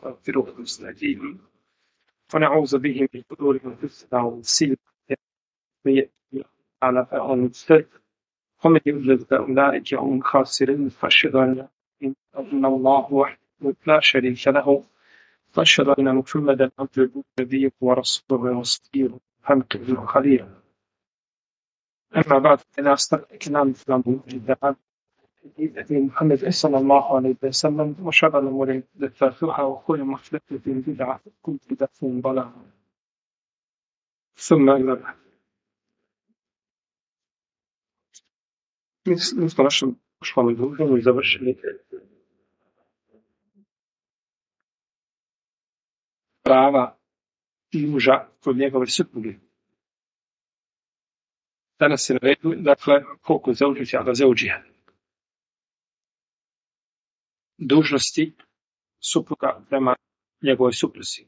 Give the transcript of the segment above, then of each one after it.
ونستغفره ونستهديه ونعوذ به من شرور أنفسنا ومن سيئات على فأنزل ومن يضلل فأولئك هم الخاسرون فأشهد أن الله وحده لا شريك له وأشهد أن محمدا عبده ونبيه ورسوله وصفيه وحبيبه وخليله. أما بعد فإن أصدق الكلام كلام الله محمد صلى الله عليه وسلم وشر الأمور محدثاتها وكل محدثة بدعة وكل بدعة ضلالة. ثم إلى بعد. Mi smo našom školom druženju i završili prava muža kod njegove supruge. Danas je na redu, dakle, koliko zauđića, ali zauđija. Dužnosti supruga prema njegovoj supruzi.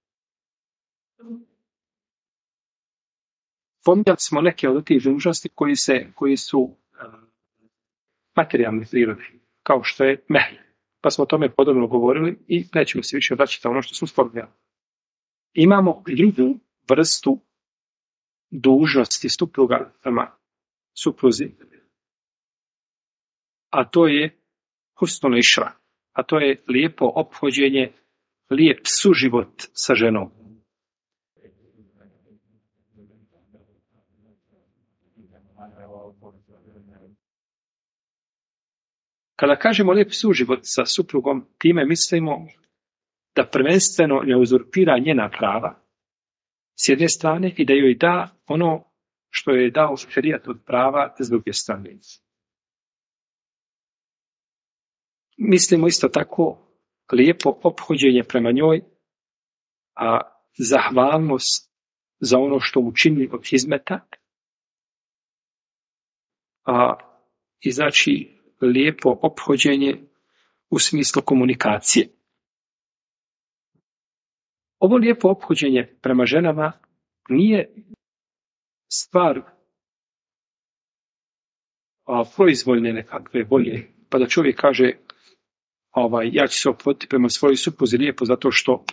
Pominjali smo neke od tih dužnosti koji su materijalne prirode, kao što je mehr. Pa smo o tome podrobno govorili i nećemo se više vraćati na ono što smo spominjali. Imamo drugu vrstu dužnosti supruga prema supruzi, a to je husnul išra, a to je lijepo ophođenje, lijep suživot sa ženom. Kada kažemo lijep suživot sa suprugom, time mislimo da prvenstveno ne uzurpira njena prava s jedne strane i da joj da ono što je dao šerijat od prava s druge strane. Mislimo isto tako lijepo ophođenje prema njoj, a zahvalnost za ono što učini od hizmeta, i znači lijepo ophođenje u smislu komunikacije. Ovo lijepo ophođenje prema ženama nije stvar proizvoljne nekakve volje, pa da čovjek kaže ja ću se ophoditi prema svojoj supruzi lijepo zato što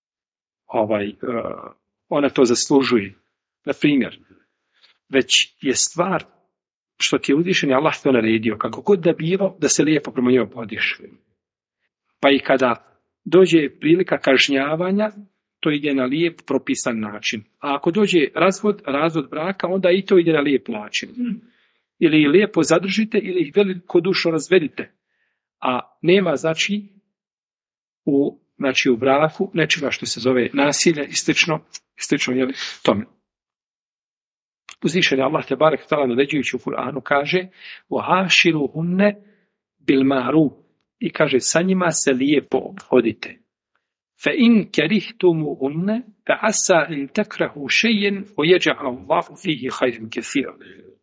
ona to zaslužuje. Na primjer, već je stvar što ti je uzvišen, Allah to naredio, kako god da bilo, da se lijepo prema njoj ophodiš. Pa i kada dođe prilika kažnjavanja, to ide na lijep propisan način. A ako dođe razvod braka, onda i to ide na lijep način. Ili lijepo zadržite, ili ih velikodušno razvedite. A nema, znači, u braku nečega što se zove nasilje i slično je tome. Uzvišen je Allah te barek tala naređujući u Kur'anu kaže وَعَاشِرُهُنَّ بِالْمَعْرُوفِ i kaže sa njima se lijepo ophodite. فَإِنْ كَرِهْتُمُهُنَّ فَعَسَى إِنْ تَكْرَهُوا شَيْئًا وَيَجْعَلَ اللَّهُ فِيهِ خَيْرًا كَثِيرًا.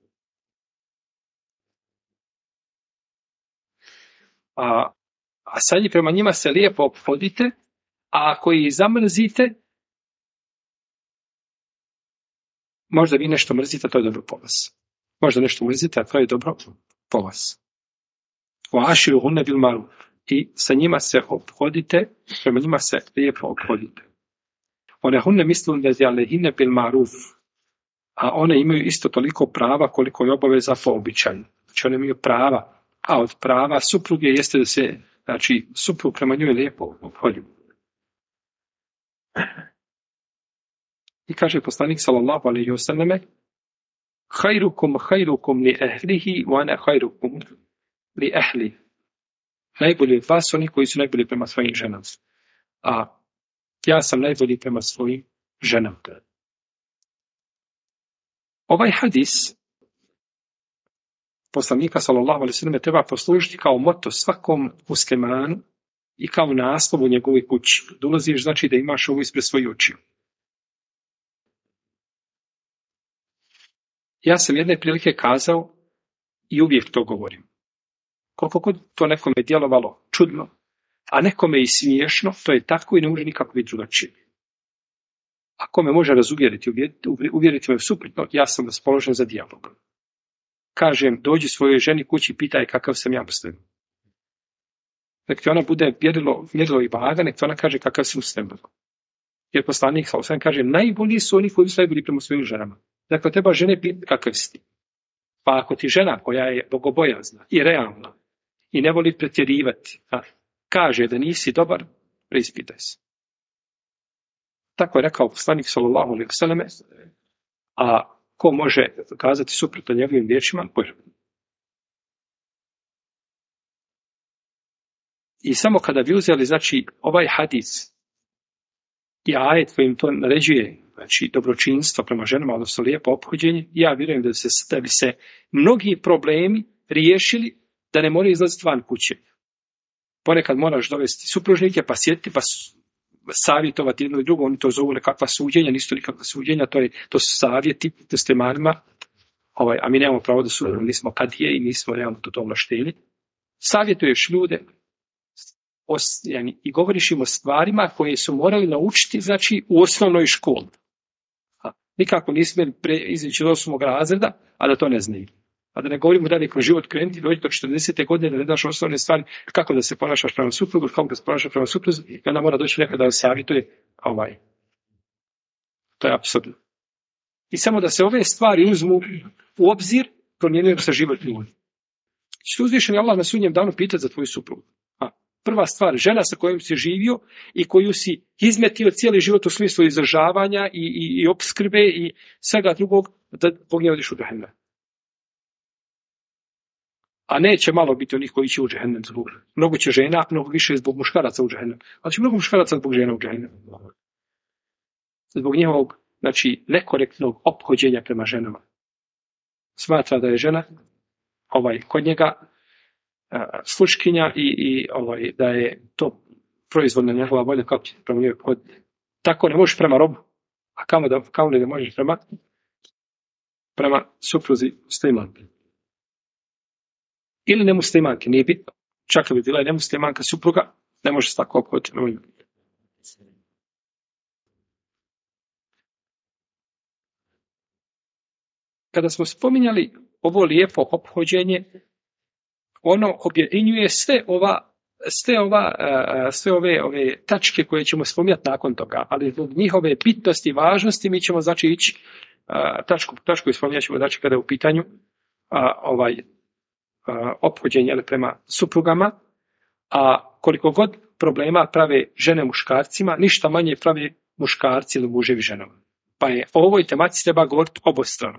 A sa prema njima se lijepo ophodite, a ako ih zamrzite, možda vi nešto mrzite, a to je dobro po vas. Možda nešto mrzite, a to je dobro po vas. وَعَاشِرُهُنَّ بِالْمَعْرُوفِ i sa njima se ophodite, prema njima se lijepo ophodite. وَلَهُنَّ مِثْلُ الَّذِي عَلَيْهِنَّ بِالْمَعْرُوفِ a one imaju isto toliko prava koliko je obaveza po običaju. Znači one imaju prava, a od prava supruge jeste da se, znači, suprug prema njoj lijepo ophodi. I kaže poslanik sallallahu alejhi ve selleme: "Khairukum li ahlihi wa ana khairukum li ahli." Najbolji od vas oni koji su najbolji prema svojim ženama. A ja sam najbolji prema svojim ženama. Ovaj hadis poslanika sallallahu alejhi ve selleme treba poslužiti kao moto svakom muslimanu i kao naslov u njegovoj kući. Dolaziš, znači da imaš ovo ispred svojih očiju. Ja sam jedne prilike kazao i uvijek to govorim. Koliko god to nekome djelovalo čudno, a nekome i smiješno, to je tako i ne može nikako biti drugačije. Ako me može razuvjeriti, uvjeriti me suprotno, ja sam raspoložen za dijalog. Kažem, dođi svojoj ženi kući i pitaj kakav sam ja muslim. nek ti ona bude mjerilo i vaga, nek ti ona kaže kakav si muslim. Jer poslanik sallallahu kaže, najbolji su oni koji su najbolji prema svojim ženama. Dakle, treba žene pitati kakav si ti. Pa ako ti žena koja je bogobojazna i realna i ne voli pretjerivati, kaže da nisi dobar, preispitaj se. Tako je rekao poslanik sallallahu alejhi ve selleme, a ko može kazati suprotno njegovim riječima? I samo kada bi uzeli, znači, ovaj hadis i ajet kojim to naređuje, znači, dobročinstvo prema ženama, odnosno lijepo ophođenje, ja vjerujem da bi se mnogi problemi riješili da ne moraju izlaziti van kuće. Ponekad moraš dovesti supružnike, pa sjetiti, pa savjetovati jedno i drugo, oni to zovu nekakva suđenja, nisu to nikakva suđenja, to su savjeti muslimanima, a mi nemamo pravo da sudimo, nismo kadije i nemamo to ovlaštenje. Savjetuješ ljude i govoriš im o stvarima koje su morali naučiti, znači, u osnovnoj školi. Nikako nismo smjeli izaći do 8. razreda, a da to ne znaju. A da ne govorimo dalje kroz život krenuti, dođi do 40. godine da ne daš osnovne stvari, kako da se ponašaš prema suprugu, kako da se ponašaš prema supruzi, i onda mora doći nekada da savjetuje To je apsurdno. I samo da se ove stvari uzmu u obzir, promijenio se život ljudi. Što uzvišeni Allah na sudnjem danu pitati za tvoju suprugu? Prva stvar, žena sa kojom si živio i koju si izmetio cijeli život u smislu izdržavanja i opskrbe i svega drugog, da Bog nje odiš u džehennem. A neće malo biti onih koji će u džehennem zbog. Mnogo će žena, mnogo više zbog muškaraca u džehennem. Ali će mnogo muškaraca zbog žena u džehennem. Zbog njihovog, znači, nekorektnog ophođenja prema ženama. Smatra da je žena kod njega sluškinja i da je to proizvodna njegova volja kako će prema njoj poditi. Tako ne možeš prema robu, a kamo li ne možeš prema supruzi muslimanke. Ili nemuslimanke, nije bitno. Čak bi bila i nemuslimanka supruga, ne može se tako ophoditi. Kada smo spominjali ovo lijepo ophođenje, ono objedinjuje sve ove tačke koje ćemo spominjati nakon toga, ali zbog njihove bitnosti i važnosti mi ćemo, znači, ići tačku spominjat ćemo, znači, kada je u pitanju ophođenje prema suprugama, a koliko god problema prave žene muškarcima, ništa manje prave muškarci ili muževi ženama. Pa je o ovoj tematici treba govoriti obostrano.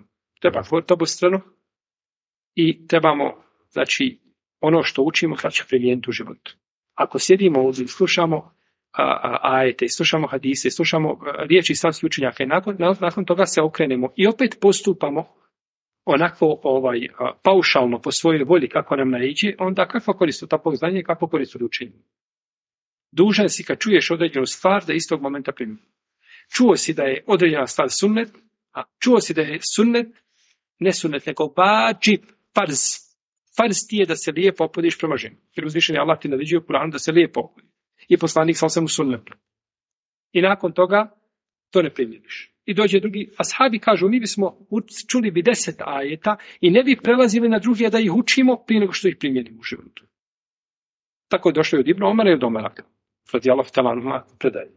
I trebamo, znači, ono što učimo kad će primijeniti u životu. Ako sjedimo ovdje i slušamo ajete, i slušamo hadise, i slušamo riječi islamskih učenjaka i nakon toga se okrenemo i opet postupamo onako paušalno po svojoj volji kako nam naiđe, onda kakva korist od takvog znanja i kakva korist od učenja? Dužan si kad čuješ određenu stvar da istog momenta primijeni. Čuo si da je određena stvar sunnet, a čuo si da je sunnet, ne sunnet, nego vađib, farz. Farz ti je da se lijepo opodiš prema ženi. Jer uzvišeni Allah ti naređuje u Kur'anu da se lijepo opodi. I poslanik sam u sunnetu. I nakon toga to ne primjeniš. I dođe drugi, ashabi kažu, mi bismo čuli bi 10 ajeta i ne bi prelazili na druge da ih učimo prije nego što ih primjenimo u životu. Tako je došlo i od Ibn Omara i od Omara. Radijallahu ta'ala predaje.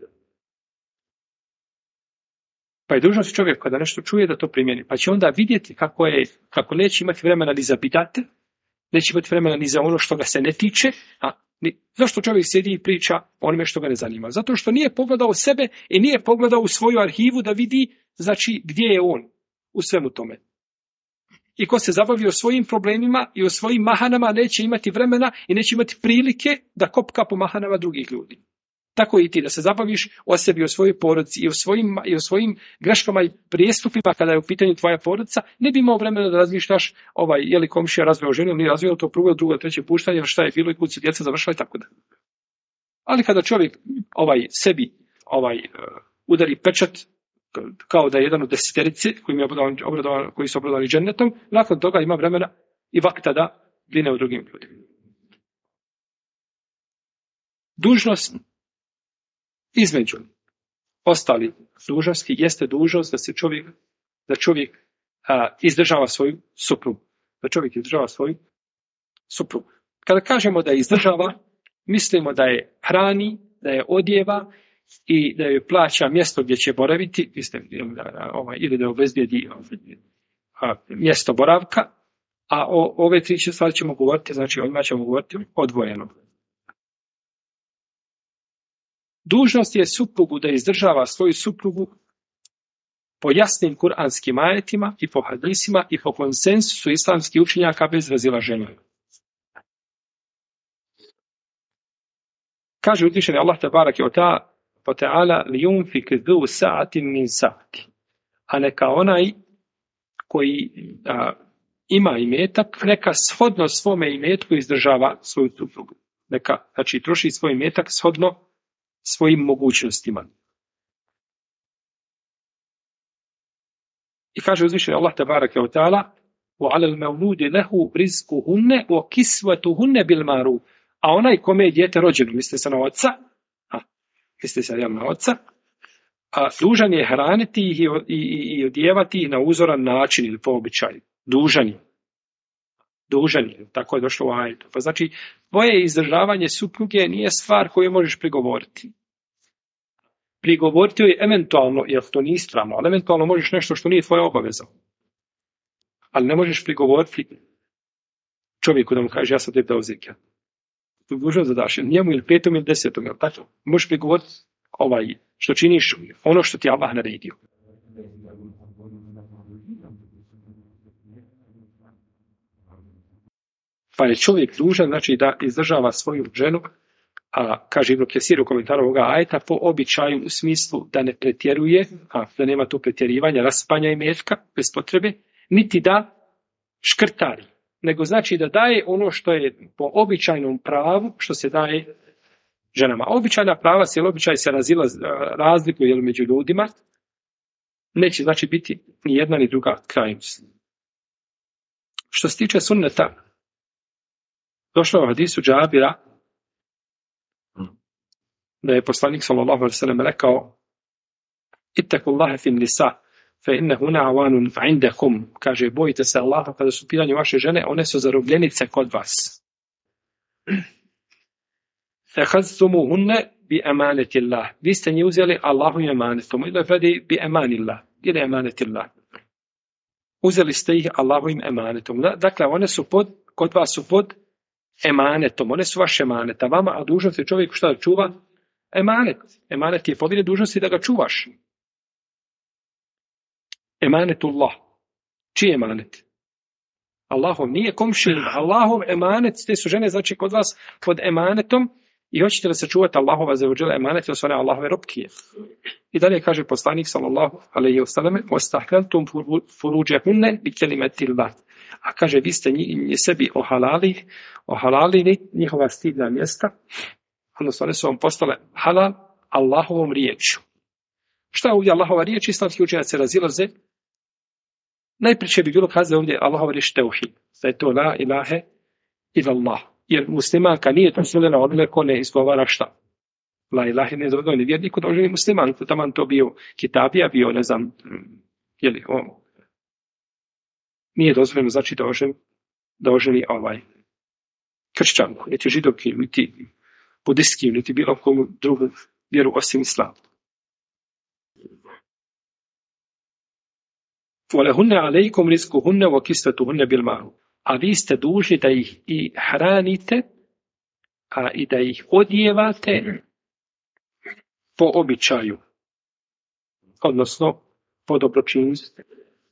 Pa je dužnost čovjek kada nešto čuje da to primjeni. Pa će onda vidjeti kako neće imati vremena ni za bidate, neće imati vremena ni za ono što ga se ne tiče. Zašto čovjek sjedi i priča o onome što ga ne zanima? Zato što nije pogledao sebe i nije pogledao u svoju arhivu da vidi, znači, gdje je on u svemu tome. I ko se zabavi o svojim problemima i o svojim mahanama, neće imati vremena i neće imati prilike da kopka po mahanama drugih ljudi. Tako i ti, da se zabaviš o sebi, o svojoj porodici i o svojim greškama i prijestupima kada je u pitanju tvoja porodica, ne bi imao vremena da razmišljaš je li komšija razveo ženu, nije razveo to prvo, drugo, treće puštanje, šta je bilo i kud su djeca završila i tako da. Ali kada čovjek sebi udari pečat kao da je jedan od 10 koji su obradovani džennetom, nakon toga ima vremena i vakta da brine o drugim ljudima. Dužnost između ostali dužnosti jeste dužnost da čovjek izdržava svoju suprugu. Da čovjek izdržava svoju suprugu. Kada kažemo da izdržava, mislimo da je hrani, da je odjeva i da joj plaća mjesto gdje će boraviti, ili da obezbijedi mjesto boravka, a ove 3 stvari ćemo govoriti, znači odmah ćemo govoriti odvojeno. Dužnost je suprugu da izdržava svoju suprugu po jasnim kuranskim ajetima i po hadisima i po konsensusu islamskih učenjaka bez razilaženja. Kaže uzvišeni Allah tebareke ve ta'ala lijunfik zu sa'atin min sa'ati. A neka onaj koji ima imetak, neka shodno svome imetku izdržava svoju suprugu. Neka, znači, troši svoj imetak shodno svojim mogućnostima. I kaže uzvišeni Allah tebareke ve ta'ala وَعَلَى الْمَوْلُودِ لَهُ رِزْقُهُنَّ وَكِسْوَتُهُنَّ بِالْمَعْرُوفِ. A onaj kome je dijete rođeno, misli se na oca, dužan je hraniti ih i odjevati ih na uzoran način ili po običaju. Dužan je, tako je došlo u ajetu. Pa znači, tvoje izdržavanje supruge nije stvar koju možeš prigovoriti. Prigovoriti joj eventualno, jer to nije ispravno, ali eventualno možeš nešto što nije tvoja obaveza. Ali ne možeš prigovoriti čovjeku da mu kaže ja sam tebi dao zekijat. Tu dužnost da daš njemu ili 5. ili 10. Ili tako. Možeš prigovoriti što činiš ono što ti Allah naredio. Pa je čovjek dužan, znači, da izdržava svoju ženu, a kaže Ibn Kesir u komentaru ovoga ajeta, po običaju u smislu da ne pretjeruje, da nema tu pretjerivanja, raspanja imetka bez potrebe, niti da škrtari, nego znači da daje ono što je po običajnom pravu, što se daje ženama. Običajna prava, običaj se razlikuju među ljudima, neće znači biti ni jedna ni druga krajnost. Što se tiče sunneta, došlo u hadisu Džabira da je poslanik sallallahu alejhi ve sellem rekao ittaqullaha fin nisa fa innahunna awanun indakum, kaže bojite se Allaha kada su u pitanju vaše žene, one su zarobljenice kod vas. Akhadhtumuhunna bi amanatillah, vi ste njih uzeli Allahu emanetom, ili vedi bi emanillah, ili emanetillah. Uzeli ste ih Allahovim emanetom. Dakle, one su kod vas su pod emanetom, one su vaše emaneta. Vama, a dužnost je čovjeku šta da čuva? Emanet. Emanet je povinje dužnosti da ga čuvaš. Emanetullah. Čiji emanet? Allahov, nije komšin. Allahov emanet, te su žene, znači kod vas pod emanetom i hoćete da se čuvate Allahova zaođela emanet, jer su one Allahove robkije. I dalje kaže poslanik sallallahu alejhi ve selleme: "Ostahlaltum furujahunna bi kelimatillah." A kaže, vi ste sebi ohalalili njihova stidna mjesta, odnosno one su vam postale halal Allahovom riječju. Šta je ovdje Allahova riječ? Islamski učenjaci razilaze. Najpriče bi bilo kazati ovdje Allahova riječ teuhid, da je to la ilahe illallah. Jer muslimanka nije dozvoljena onome ko ne izgovara šta? La ilahe ne dozvoljena vjerniku da oženi musliman, taman to bio kitabija, bio ne znam, nije dozvoljeno znači da oženi kršćanku, niti židovki, niti budistki, niti bilo koju drugu vjeru osim islamu. وَلَهُنَّ عَلَيْكُمْ رِزْقُهُنَّ وَكِسْوَتُهُنَّ بِالْمَعْرُوفِ. A vi ste dužni da ih i hranite, a i da ih odjevate po običaju, odnosno po dobročinstvu.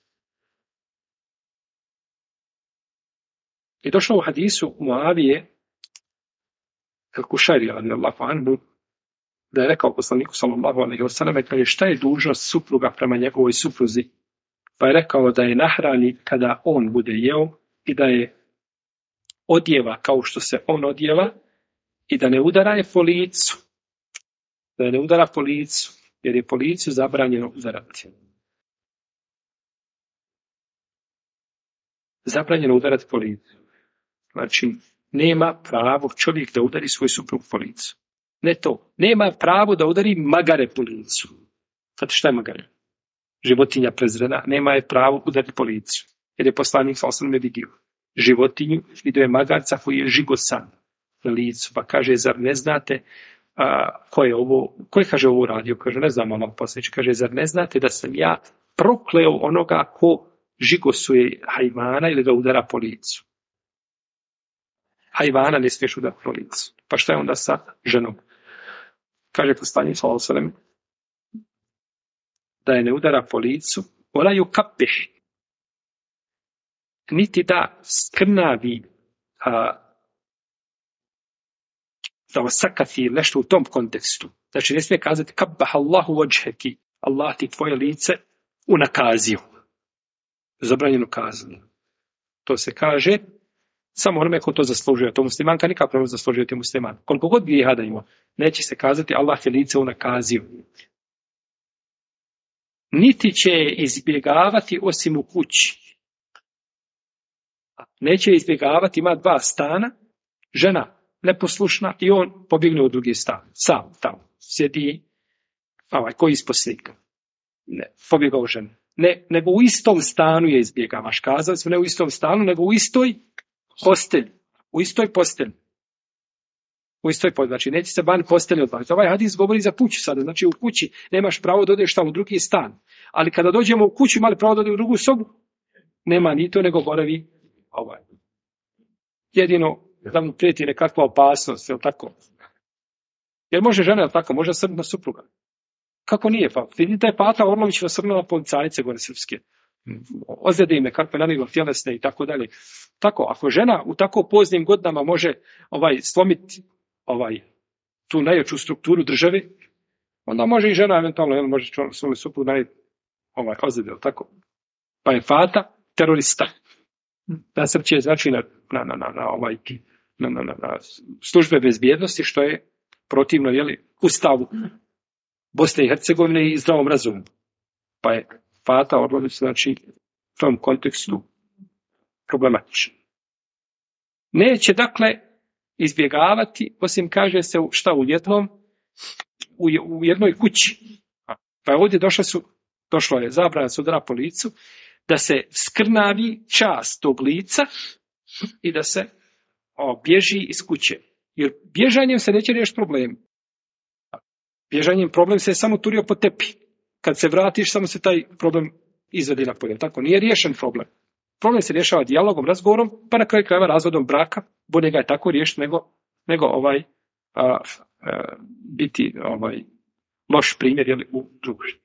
I došlo u hadisu Muavije al-Kušajri radijallahu anhu da je rekao poslaniku sallallahu alejhi ve selleme, kaže šta je dužnost supruga prema njegovoj supruzi? Pa je rekao da je nahrani kada on bude jeo i da je odjeva kao što se on odjeva i da ne udara je po licu. Da je ne udara po licu, jer je po licu zabranjeno udarati. Zabranjeno udarati po licu. Znači, nema pravo čovjek da udari svoj suprug po licu. Ne to. Nema pravo da udari magare po licu. Znate šta je magare? Životinja prezrena. Nema je pravo udariti po licu. Jer je poslanik sallallahu alejhi ve sellem vidio životinju, vidio je magarca koji je žigosan. na licu. Pa kaže, zar ne znate ko je kaže ovo radio? Kaže, ne znam, Allah poslaniče. Kaže, zar ne znate da sam ja prokleo onoga ko žigosuje hajvana ili ga udara po licu? Hajvana ne smiješ udarati po licu. Pa šta je onda sa ženom? Kaže poslanik sallallahu alejhi ve sellem da je ne udara po licu, wala yukabbih, niti da skrnavi, da osakati nešto u tom kontekstu. Znači ne smije kazati kabbah Allahu wajhaki, Allah ti tvoje lice unakazio. Zabranjeno kazanje. To se kaže samo onome ko to zaslužuje. To muslimanka nikako ne zaslužuje, ti musliman. Koliko god grijeha da ima, neće se kazati Allah ti lice unakazio. Niti će izbjegavati osim u kući. Neće izbjegavati, ima 2 stana, žena neposlušna i on pobjegne u drugi stan. Sam tamo sjedi koji ispod slika. Ne, pobjegao žena. Ne, nego u istom stanu je izbjegavaš. Kazali smo ne u istom stanu, nego u istoj postelji. U istoj postelji. U istoj postelji. Znači, neće se ban postelji odbaviti. Ovaj hadis govori za kuću sada. Znači, u kući nemaš pravo da odeš tamo u drugi stan. Ali kada dođemo u kuću, imali pravo da ode u drugu sobu? Nema ni to, nego boravi ovaj. Jedino da mu prijeti nekakva opasnost, jel tako? Jer može žena, jel tako? Može srna supruga. Kako nije? Pa vidite je Pata Orlović nasrnula policajce gore srpske. Ozljede ime, kakve nanilo tjelesne i tako dalje. Tako, ako žena u tako poznim godinama može slomiti tu najjaču strukturu države, onda može i žena eventualno, može svoju suprugu ozljede, jel tako? Pa je Fata terorista. Nasrće znači na službe bezbjednosti, što je protivno Ustavu Bosne i Hercegovine i zdravom razumu. Pa je Fata Orlović, znači, u tom kontekstu problematičan. Neće, dakle, izbjegavati, osim kaže se šta u jednom, u jednoj kući. Pa je ovdje došlo je zabrana se udara po licu, da se skrnavi čast tog lica i da se bježi iz kuće. Jer bježanjem se neće riješiti problem. Bježanjem problem se je samo turio po tepi. Kad se vratiš, samo se taj problem izvedi na polje. Tako, nije riješen problem. Problem se rješava dijalogom, razgovorom, pa na kraju krajeva razvodom braka. Bolje ga je tako riješiti nego biti loš primjer u društvu.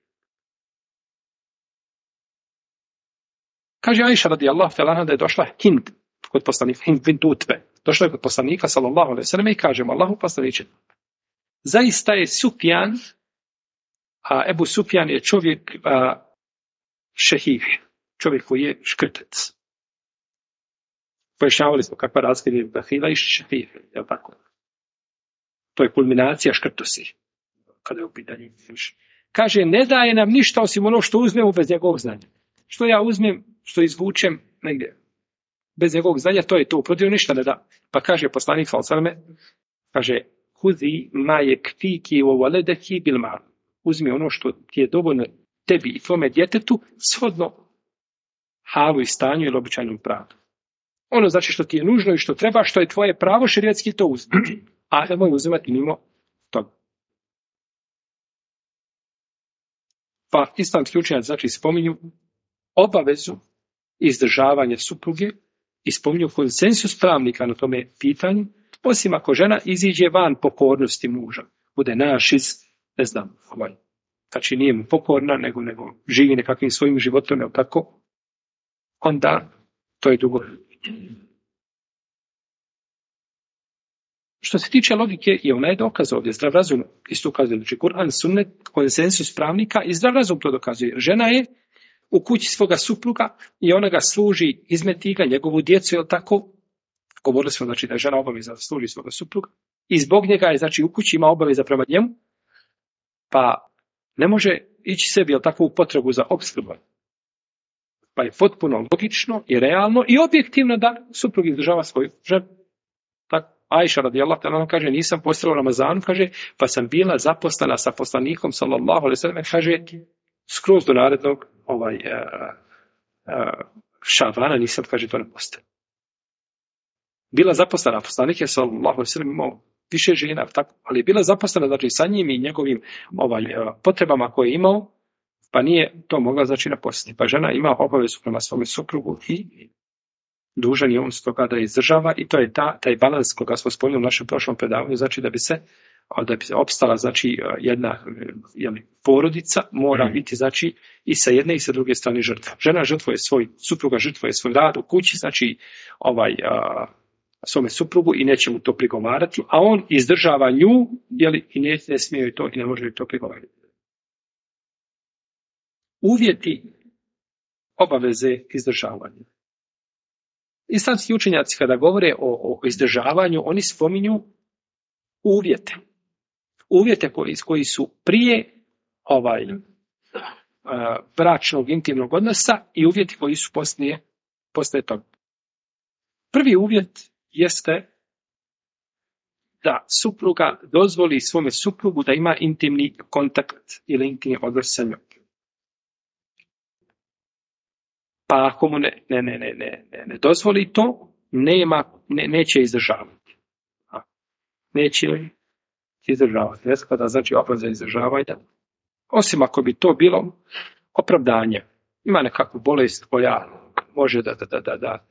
Kaže Ajša radijallahu ta'ala anha da je došla Hind kod poslanika, Hind bint Utbe. Došla je kod poslanika sallallahu alejhi ve sellem i kaže mu: Allahu poslaniče, zaista je Sufjan, Ebu Sufjan je čovjek šehih, čovjek koji je škrtec. Pojašnjavali smo kakva razlika je bahila i šehih, je tako? To je kulminacija škrtosti. Kada je u pitanju. Kaže, ne daje nam ništa osim ono što uzmemo bez njegovog znanja. Što ja uzmem, što izvučem negdje bez njegovog znanja, to je to. Protiv ništa ne da. Pa kaže poslanik sallallahu, kaže, huzi ma yakfiki wa waladaki bil ma'ruf. Uzmi ono što ti je dovoljno tebi i tvome djetetu shodno halu i stanju ili običajnom pravu. Ono znači što ti je nužno i što treba, što je tvoje pravo šerijatski, to uzmi. A nemoj uzimati mimo toga. Pa islamski učenjaci znači spominju obavezu izdržavanja supruge i spominju konsensus pravnika na tome pitanju, osim ako žena iziđe van pokornosti muža, bude našiz, ne znam, znači nije mu pokorna, nego živi nekakvim svojim životom, je tako, onda to je drugo. Što se tiče logike, i ona je dokaz ovdje, zdrav razum isto ukazuje, znači Kur'an, sunnet, konsensus pravnika i zdrav razum to dokazuje. Žena je u kući svoga supruga i ona ga služi, izmeti ga, njegovu djecu, je tako? Govorili smo, znači, da je žena obaveza da služi svoga supruga i zbog njega je, znači, u kući ima obaveza prema njemu, pa ne može ići sebi, je tako, u potrebu za opskrbu. Pa je potpuno logično i realno i objektivno da suprug izdržava svoju ženu. Tako, Ajša radijallahu ta'ala kaže, nisam postala u Ramazanu, kaže, pa sam bila zaposlena sa poslanikom, sallallahu alejhi ve sellem, kaže, skroz do narednog Šavana nisam, kaže, to ne postoji. bila zaposlena, poslanik je sallallahu alejhi ve sellem imao više žena, tako, ali je bila zaposlena, znači sa njim i njegovim potrebama koje je imao, pa nije to mogla znači napustiti. Pa žena ima obavezu prema svome suprugu i dužan je on stoga da izdržava i to je taj balans koga smo spomenuli u našem prošlom predavanju, znači da bi se opstala znači jedna porodica mora biti znači i sa jedne i sa druge strane žrtva. Žena žrtvuje supruga žrtvuje svoj rad u kući, znači svome suprugu i neće mu to prigovarati, a on izdržava nju i ne smije joj to i ne može joj to prigovarati. Uvjeti obaveze izdržavanja. Islamski učenjaci kada govore o izdržavanju, oni spominju uvjete. Uvjete koji su prije bračnog intimnog odnosa i uvjeti koji su poslije toga. Prvi uvjet jeste da supruga dozvoli svome suprugu da ima intimni kontakt ili intimni odnos sa njom. Pa ako mu ne dozvoli to, neće izdržavati. Neće izdržavati. Kada znači obaveza izdržavanja. Osim ako bi to bilo opravdanje. Ima nekakvu bolest koja može da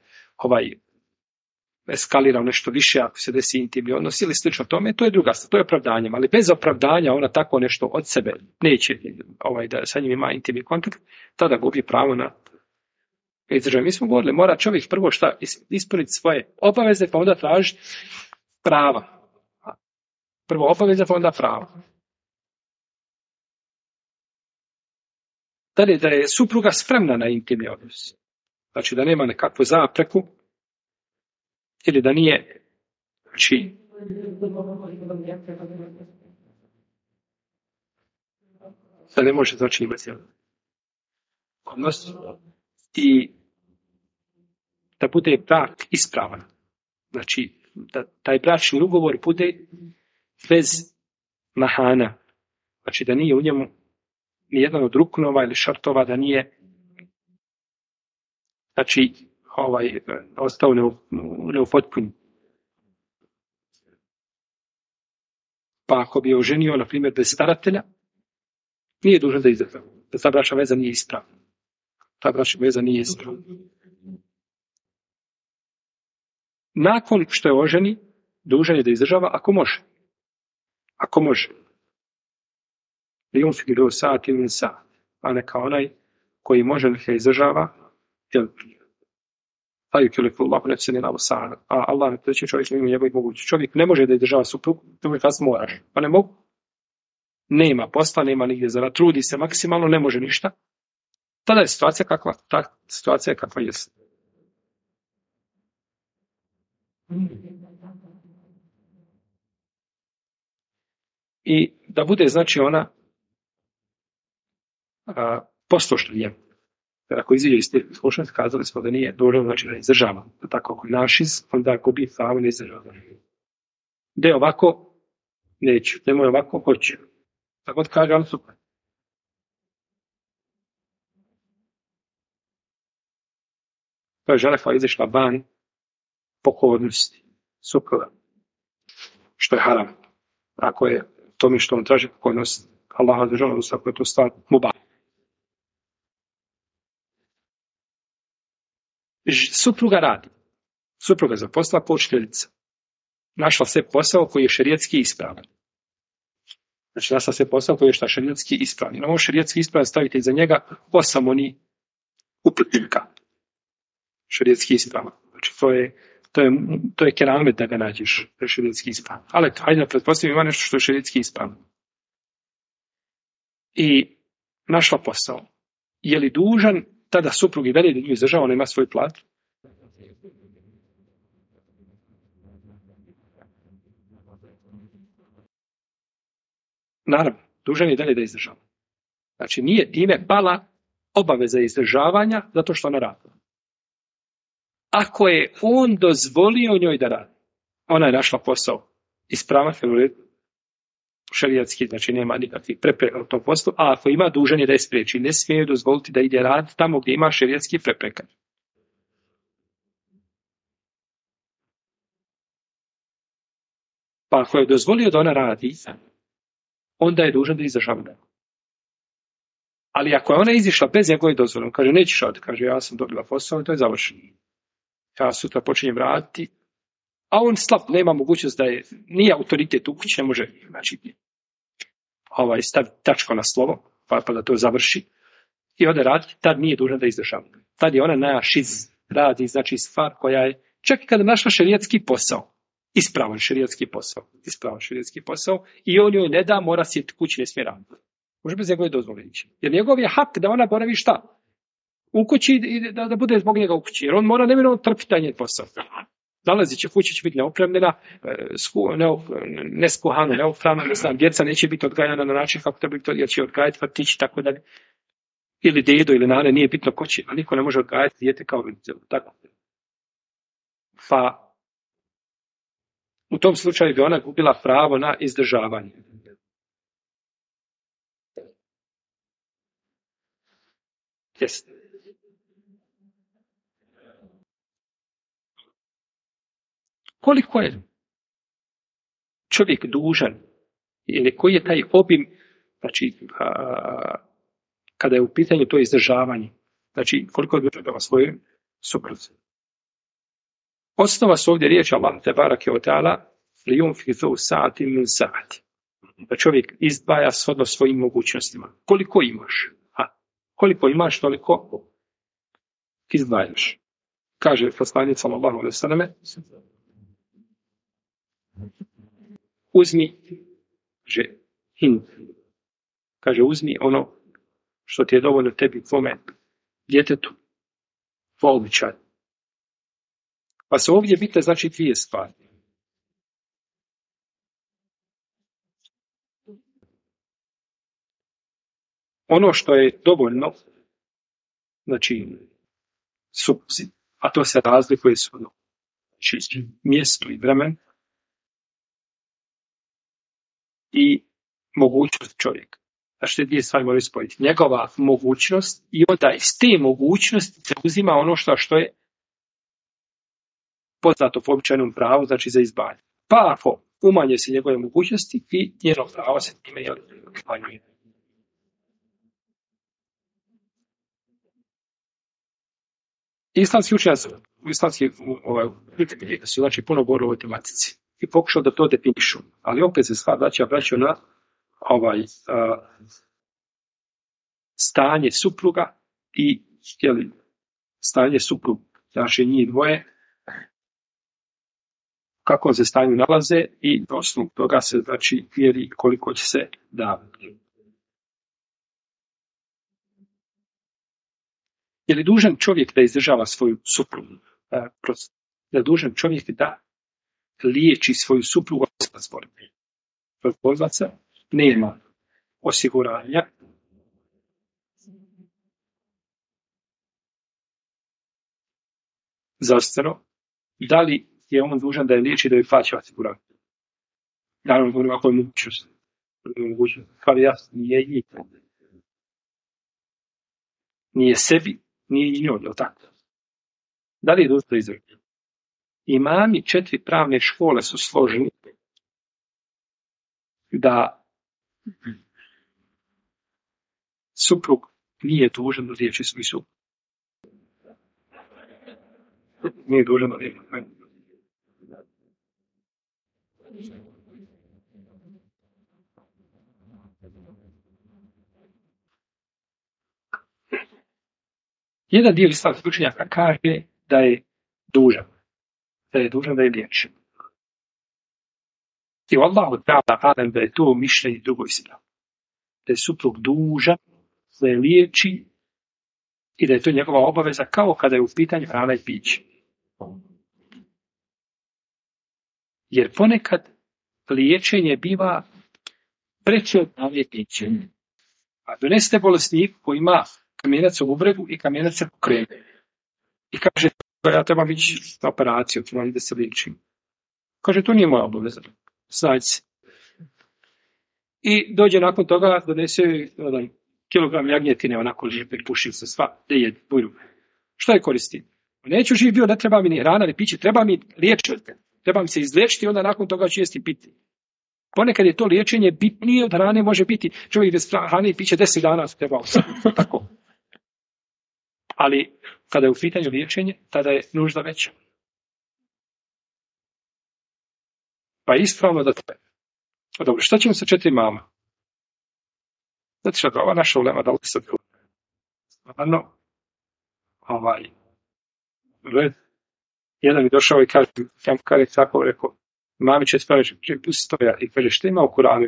eskalira nešto više ako se desi intimni odnos ili slično tome, to je druga stvar, to je opravdanjem, ali bez opravdanja ona tako nešto od sebe neće da sa njim ima intimni kontakt, tada gubi pravo na izdržavanje. Mi smo govorili, mora čovjek prvo ispuniti svoje obaveze, pa onda tražiti prava. Prvo obaveze, pa onda prava. Dalje, da je supruga spremna na intimni odnos. Znači da nema nekakvu zapreku ili da nije da ne može znači imati odnos i da bude brak ispravan. Znači da taj bračni ugovor bude bez mahana. Znači da nije u njemu nijedan od ruknova ili šartova, da nije znači ostao neupotpunjen. Pa ako bi je oženio, na primjer, bez staratelja, nije dužan da izdržava. Da ta bračna veza nije ispravna. Ta bračna veza nije ispravna. Nakon što je oženi, dužan je da izdržava ako može. Ako može. Lijun fikiru sat ili sat. A neka onaj koji može neka izdržava, a Allah ne treći čovjek ima njegovih mogući. Čovjek ne može da izdržava suprugu, čovjek vas moraš. Pa ne mogu. Nema posla, nema nigdje zarad, trudi se maksimalno, ne može ništa. Tada je situacija kakva, ta situacija je kakva jest. I da bude znači ona poslušna njemu. Jer ako iziđe iz te poslušnosti, kazali smo da nije dužan, znači da izdržava. Tako ako našiz, onda gubi pravo ne izdržava. De ovako, neću. Nemoj ovako, hoću. Tako god kaže, ali super. To je žena koja izašla van pokornosti supruga. Što je haram. Ako je to mi što on traži pokornost Allaha država, ako je to stvar mubah. Supruga radi. Supruga zaposlila kao učiteljica. Našla se posao koji je šerijatski ispravan. Znači, našla se posao koji je šerijatski ispravan. I na ovo šerijatski ispravan stavite iza njega 8 oni uputnika. Šerijatski ispravan. Znači, to je keramet da ga nađeš šerijatski ispravan. Ali, hajde da pretpostavimo ima nešto što je šerijatski ispravan. I našla posao. Je li dužan tada suprug i dalje da nju izdržava, ona ima svoj plat? Naravno, dužan je dalje da izdržava. Znači, nije time pala obaveza izdržavanja zato što ona radi. Ako je on dozvolio njoj da radi, ona je našla posao ispravan, šerijatski, znači nema nikakvih prepreka u tom poslu, a ako ima, dužan je da je spriječi. Ne smije dozvoliti da ide rad tamo gdje ima šerijatski prepreka. Pa ako je dozvolio da ona radi, onda je dužan da izdržava. Ali ako je ona izišla bez njegove dozvole, on kaže, nećeš raditi, kaže, ja sam dobila posao i to je završeno. Ja sutra počinjem raditi, a on slab, nema mogućnost da je, nije autoritet u kući, ne može, znači, staviti tačko na slovo, pa da to završi, i ode raditi, tad nije dužan da izdržava. Tad je ona našiz, radi, znači stvar koja je, čak i kada našla šerijatski posao, ispravan šerijatski posao, i on joj ne da, mora sjeti kući, ne smije raditi. Može bez njegove dozvole ići. Jer njegov je hak da ona boravi šta? U kući, da bude zbog njega u kući. Jer on mora neminovno trpiti taj njen posao. Nalazi će, kuća će biti neopremljena, neskuhana, neoprana, ne znam, djeca neće biti odgajana na način kako treba biti, jer će odgajati vrtići, tako da ili dedo ili nane, nije bitno ko će, a niko ne može odgajati dijete kao roditelj. Tako. Pa u tom slučaju bi ona gubila pravo na izdržavanje. Jeste. Koliko je čovjek dužan ili koji je taj obim, znači kada je u pitanju to izdržavanje, znači koliko je dužan prema svojoj supruzi. Osnova su ovdje riječi Allah te barake od ta'ala lijunfik zu sa'ati min sa'ati. Da čovjek izdvaja shodno svojim mogućnostima. Koliko imaš? Koliko imaš, toliko izdvajaš. Kaže poslanik sallallahu alejhi ve selleme, uzmi kaže uzmi ono što ti je dovoljno tebi, tvome djetetu, po običaju. Pa se ovdje bitne znači dvije stvari. Ono što je dovoljno, znači supruzi, a to se razlikuje s ono, znači mjesto i vremen i mogućnost čovjeka. Znači te dvije stvari moraju spojiti. Njegova mogućnost i onda iz te mogućnosti se uzima ono što je poznato po običajnom pravu, znači za izdvajanje. Pa ako umanje se njegove mogućnosti i njeno pravo se time umanjuje. Islamski učenjaci, su znači puno govorili o ovoj tematici i pokušao da to definišu, ali opet se stvar vraća na stanje supruga i stanje supruga, znači njih dvoje, kako se stanju nalaze i na osnovu toga se znači mjeri koliko će se davati. Je li dužan čovjek da izdržava svoju suprugu? Je li dužan čovjek da liječi svoju suprugu od smrti? Poznaca nema osiguranja. Zdravstveno. Da li je on dužan da je liječi da je plaća osiguranje? Naravno, govorim ako je mogućnost. Ali jasno, nije sebi, nije i njoj, jel tako? Da li je dužan da izdržava? Imami 4 pravne škole su složeni da suprug nije dužan da liječi svoj suprug. Nije dužan da liječi. Jedan dio islamskih učenjaka kaže da je dužan da je liječi. I Allahu ta'ala alem da je to mišljenje drugoj strane. Da je suprug dužan da je liječi i da je to njegova obaveza kao kada je u pitanju hrana i piće. Jer ponekad liječenje biva preće od navjetniće. A donesete bolesnik koji ima kamenac u bubregu i kamenac se pokrene. I kaže, ja trebam ići na operaciju, trebam da se liječim. Kaže, to nije moja obaveza. Znajte. I dođe nakon toga, donese kilogram jagnjetine, onako lijepe, puši se sva, da jedi, buju. Što je koristi? Neću živ bio, ne treba mi ni hrana, ni piće, treba mi liječenje. Trebam se izliječiti, onda nakon toga ću jesti piti. Ponekad je to liječenje bitnije od hrane može biti. Čovjek bez hrane i piće 10 dana trebao se. Tako. Ali kada je u pitanju liječenje, tada je nužda veća. Pa je ispravno da tebe. Dobro, šta ćemo sa 4 mama? Znate što ova naša ulema, da li se stvarno, jedan mi došao i kaže, ja mu kaže tako, rekao, mami će spraviš, pusti stoja, i kaže, šta ima u Kuranu?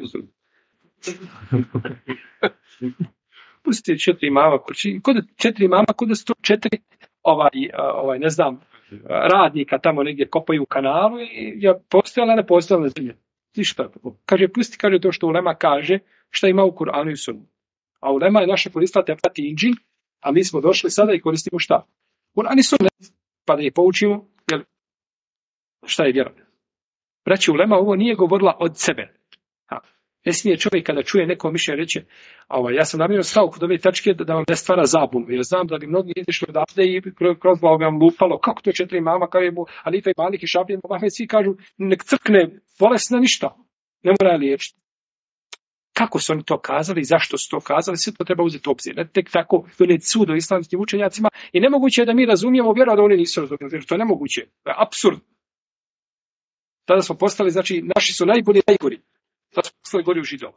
Pusti 4 mama, kod 4 mama, kod da su to 4, ne znam, radnika tamo negdje kopaju u kanalu i ja postojala, ne postojala na zemlji. Ništa. Kaže, pusti, kaže to što ulema kaže, šta ima u Kuranu i Sunnu. A ulema je naša koristila tepati inđi, a mi smo došli sada i koristimo šta? Kur'an i Sunnu, pa da je poučimo, jer šta je vjera? Braći, ulema ovo nije govorila od sebe. Ne smije čovjek kada čuje neko mišljenje reći, ja sam namjerno stao kod ove tačke da vam ne stvara zabunu, jer znam da bi mnogi išli odavde i kroz glavu vam lupalo, kako to 4 mama, kao je mu Hanife i Malik i Šafija, svi kažu, nek crkne, bolesna ništa, ne mora liječiti. Kako su oni to kazali i zašto su to kazali, sve to treba uzeti u obzir. Ne tek tako donijeti sud o islamskim učenjacima i nemoguće je da mi razumijemo vjeru, a da oni nisu razumijeli, jer to je nemoguće, to je apsurd. Tada smo postali, znači, naši su najgori. Sada smo postali gori u Židova.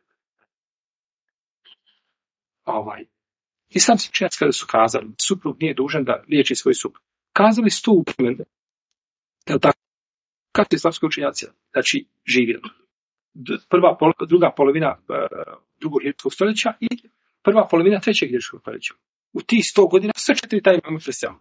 Islamski učenjaci kada su kazali, suprug nije dužan da liječi svoj suprug. Kazali su to u primjenu. Kako je islamski učenjaci, znači, živjeli? Druga polovina drugog hiljadskog stoljeća i prva polovina trećeg hiljadskog stoljeća. U tih 100 godina sve 4 taj imamo preselo.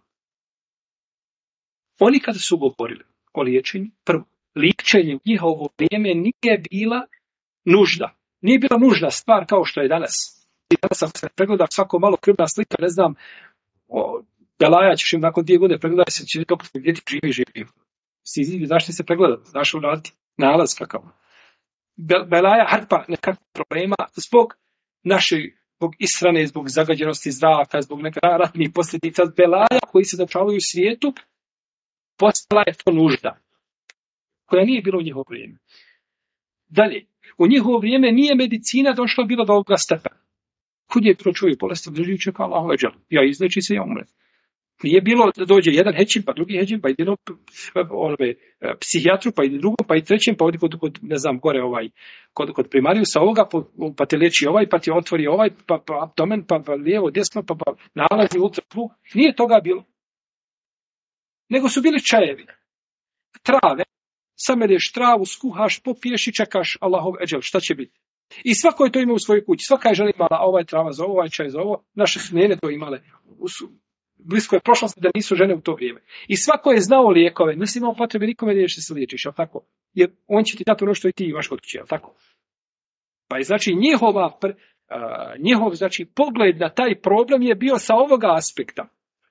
Oni kada su govorili o liječenju, prvo, liječenje u njihovo vrijeme nije bila nužda. Nije bila nužna stvar kao što je danas. I danas sam se pregledao svako malo krvna slika, ne znam, Belaja ćeš im nakon 2 godine pregledati se, će kako se djeti živi. Zašto se pregleda? Znaš uraditi nalaz kakav. Belaja harpa nekakvih problema zbog ishrane, zbog zagađenosti zraka, zbog nekakvih ratnih posljedica. Belaja koji se dešavaju u svijetu, postala je to nužda, koja nije bilo u njihovo vrijeme. Dalje, u njihovo vrijeme nije medicina došla bilo do ovoga stepena. Kud je pročuju bolesti, drži čeka Allahu eđel. Ja izleči se, ja umre. Nije bilo da dođe jedan heđin, pa drugi heđin, pa jedino psihijatru, pa i drugo, pa i trećem, pa ovdje kod ne znam, gore kod primarijusa ovoga, pa te liječi ovaj, pa ti otvori ovaj, pa abdomen, pa lijevo, desno, pa nalazi ultraflu. Nije toga bilo. Nego su bili čajevi, trave, samereš travu, skuhaš, popiješ i čekaš Allahov eđel, šta će biti. I svako je to imao u svojoj kući, svaka je žena imala, ovaj trava za ovo, ovaj čaj za ovo, naše su njene to imale. Blisko je prošlosti da nisu žene u to vrijeme. I svako je znao lijekove, nisi imao potrebe nikome da se liječiš, jel tako? Jer on će ti dati ono što i ti imaš kod kuće, jel tako? Pa je znači njihov znači, pogled na taj problem je bio sa ovoga aspekta.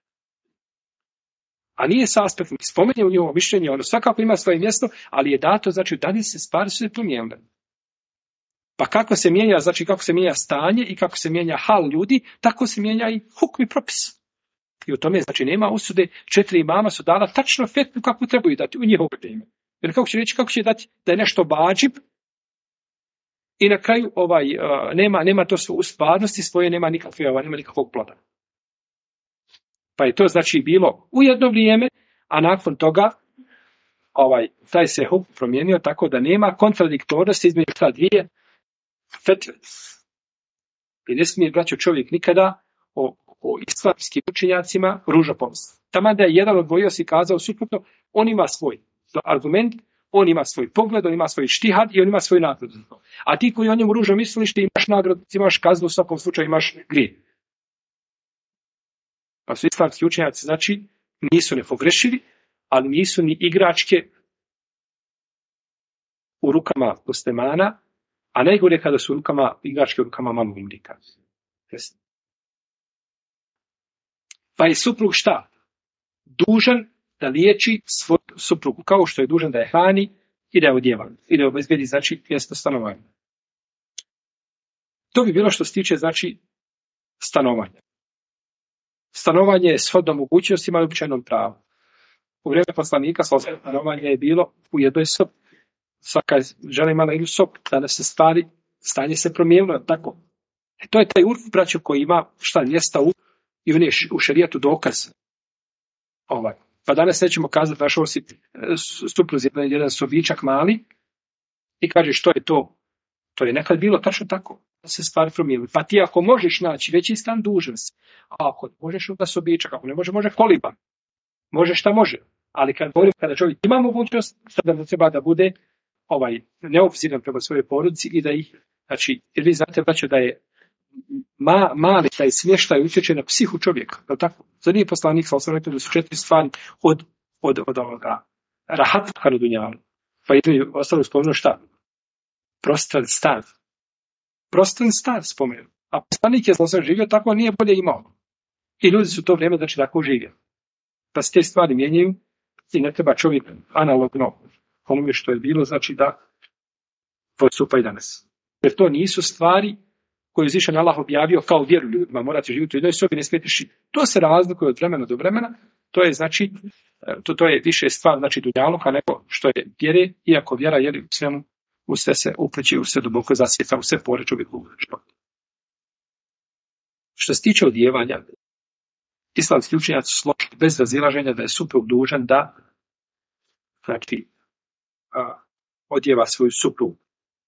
A nije sa aspektom, spomenje u njihovo mišljenje, ono svakako ima svoje mjesto, ali je dato, znači, da li se stvari su se promijenile. Pa kako se mijenja, znači kako se mijenja stanje i kako se mijenja hal ljudi, tako se mijenja i hukm i propis. I u tome, znači, nema usude, 4 imama su dala tačno fetvu kakvu trebaju dati u njihovo vrijeme. Jer kako će dati da je nešto vađib i na kraju nema to u stvarnosti svoje, nema nikakvog ploda. Pa je to znači bilo u jedno vrijeme, a nakon toga taj se hukm promijenio tako da nema kontradiktornosti između ta dvije fetve. I ne smije, braćo, čovjek nikada o islamskim učenjacima ružno pomisliti. Taman da je jedan odvojio si kazao suprotno, on ima svoj argument, on ima svoj pogled, on ima svoj štihad i on ima svoj nagradu. A ti koji o njemu ružno misliš, ti imaš nagradu, ti imaš kaznu, u svakom slučaju imaš grijeh. Pa su islamski učenjaci, znači, nisu nepogrešivi, ali nisu ni igračke u rukama muslimana, a najgore kada su igračke u rukama maloumnika. Pa je suprug šta? Dužan da liječi svoju suprugu, kao što je dužan da je hrani i da je odjeva, i da je obezbedi, znači, mjesto stanovanja. To bi bilo što se tiče, znači, stanovanja. Stanovanje je shodno mogućnostima i običajnom pravu. U vrijeme poslanika stanovanje je bilo u jednoj sobi. Svaka žena imala jednu sobu. Danas se stanje se promijenilo, tako. To je taj urf, braćo, koji ima mjesta i on je u šerijatu dokaz. Pa danas nećemo kazati naš osit supruzi jedan sobičak mali i kaže što je to? To je nekad bilo tačno tako. Da se stvari promijenili. Pa ti ako možeš naći veći stan, dužan si. A ako možeš onda sobičak, ako ne može koliba. Može šta može. Ali kada čovjek ima mogućnost, sada treba da bude neobziran prema svojoj porodici i da ih, znači, jer vi znate, braćo, da je mali taj smještaj utječe na psihu čovjeka. Tako? Za nije poslanik, ali sam rekao da su 4 stvari od ovoga rahatka na dunjalu. Pa je ostalo spomenuo šta? Prostan stan spomenu. A poslanik je sam živio tako, nije bolje imao. I ljudi su to vrijeme, znači, tako živjeli. Pa se te stvari mijenjaju i ne treba čovjek analogno onome što je bilo, znači da postupa i danas. Jer to nisu stvari koje je uzvišen Allah objavio kao vjeru ljudima, morate živjeti u jednoj sobi, ne smijete šiti. To se razlikuje od vremena do vremena, to je znači, to je više stvar, znači dunjaluka nego što je vjere, iako vjera je u svemu, u sve se upliče, u sve duboko zasvjeta, u sve pore čovjeku. Što se tiče odjevanja, islamski učenjaci su složili bez razilaženja da je suprug dužan da znači odjeva svoju suprugu.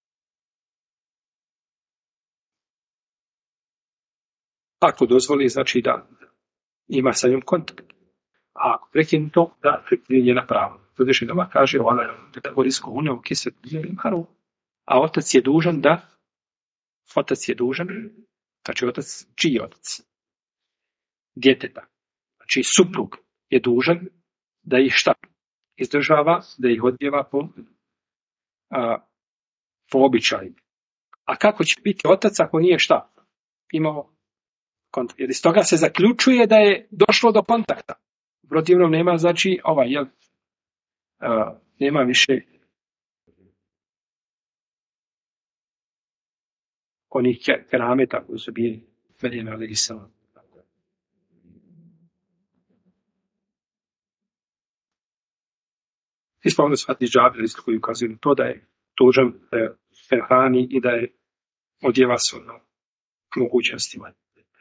Ako dozvoli, znači da ima sa njom kontakt. A ako prekine to, da prekine njena prava. Uzvišeni doma kaže, a otac je dužan, znači otac, čiji je otac? Djeteta. Znači suprug je dužan da ih šta? Izdržava, da ih odjeva po običaju. A kako će biti otac ako nije šta? Imao kontakt. Jer iz toga se zaključuje da je došlo do kontakta. U protivnom nema, znači, nema više onih kerameta koji su bili Medina alejhi selam. Ispravno su hadis Džabira isto koji ukazuju na to da je dužan da je hrani i da je odjeva se mogućnostima.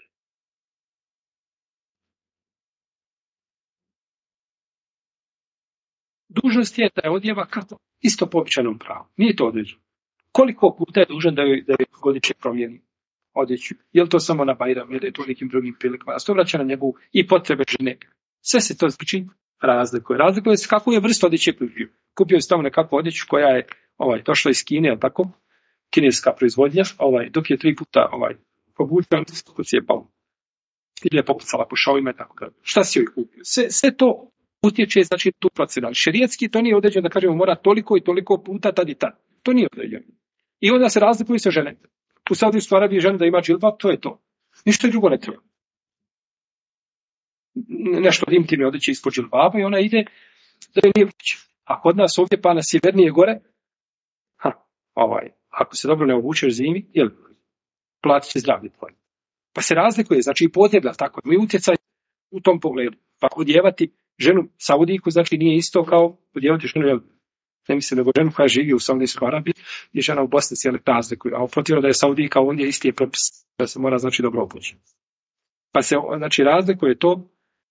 Dužnost je da je odjeva kako? Isto po običajnom pravu. Nije to određeno. Koliko puta je dužan da je godišnje promijeni odjeću? Je li to samo na Bajram, ili je to nekim drugim prilikama? A to vraća na njegovu i potrebe žene. Sve se to znači razlikuje. Razlikuje se kako je vrsta odjeće kupio. Kupio se tamo nekakvu odjeću koja je došla iz Kine, ali tako? Kineska proizvodnja, dok je 3 puta pobučan, kako si je pao. Ili je popucala po šovima i tako da. Šta si joj kupio? Sve to utječe, znači, tu procenu. Šerijetski to nije određeno da kažemo mora toliko i toliko puta tad i tad. To nije određeno. I onda se razlikuju sa žene. U Saudijskoj Arabiji žena da ima džilbab, to je to. Ništa drugo ne treba. Nešto od intimne odjeće ispod džilbaba i ona ide da je nije vuče. A kod nas ovdje pa na sjevernije gore, ako se dobro ne obučeš zimi, platit će zdravlje tvoje. Pa se razlikuje, znači i podneblja tako. Mi utjecaj u tom pogledu. Pa odjevati ženu Saudijku, znači nije isto kao odjevati ženu, ne mislim nego ženu koja živi u Saudijskoj Arabiji i žena u Bosni cijeli razlikuju. A protivno da je Saudijka, on je isti je propis da se mora znači dobro obući. Pa se znači razlikuje to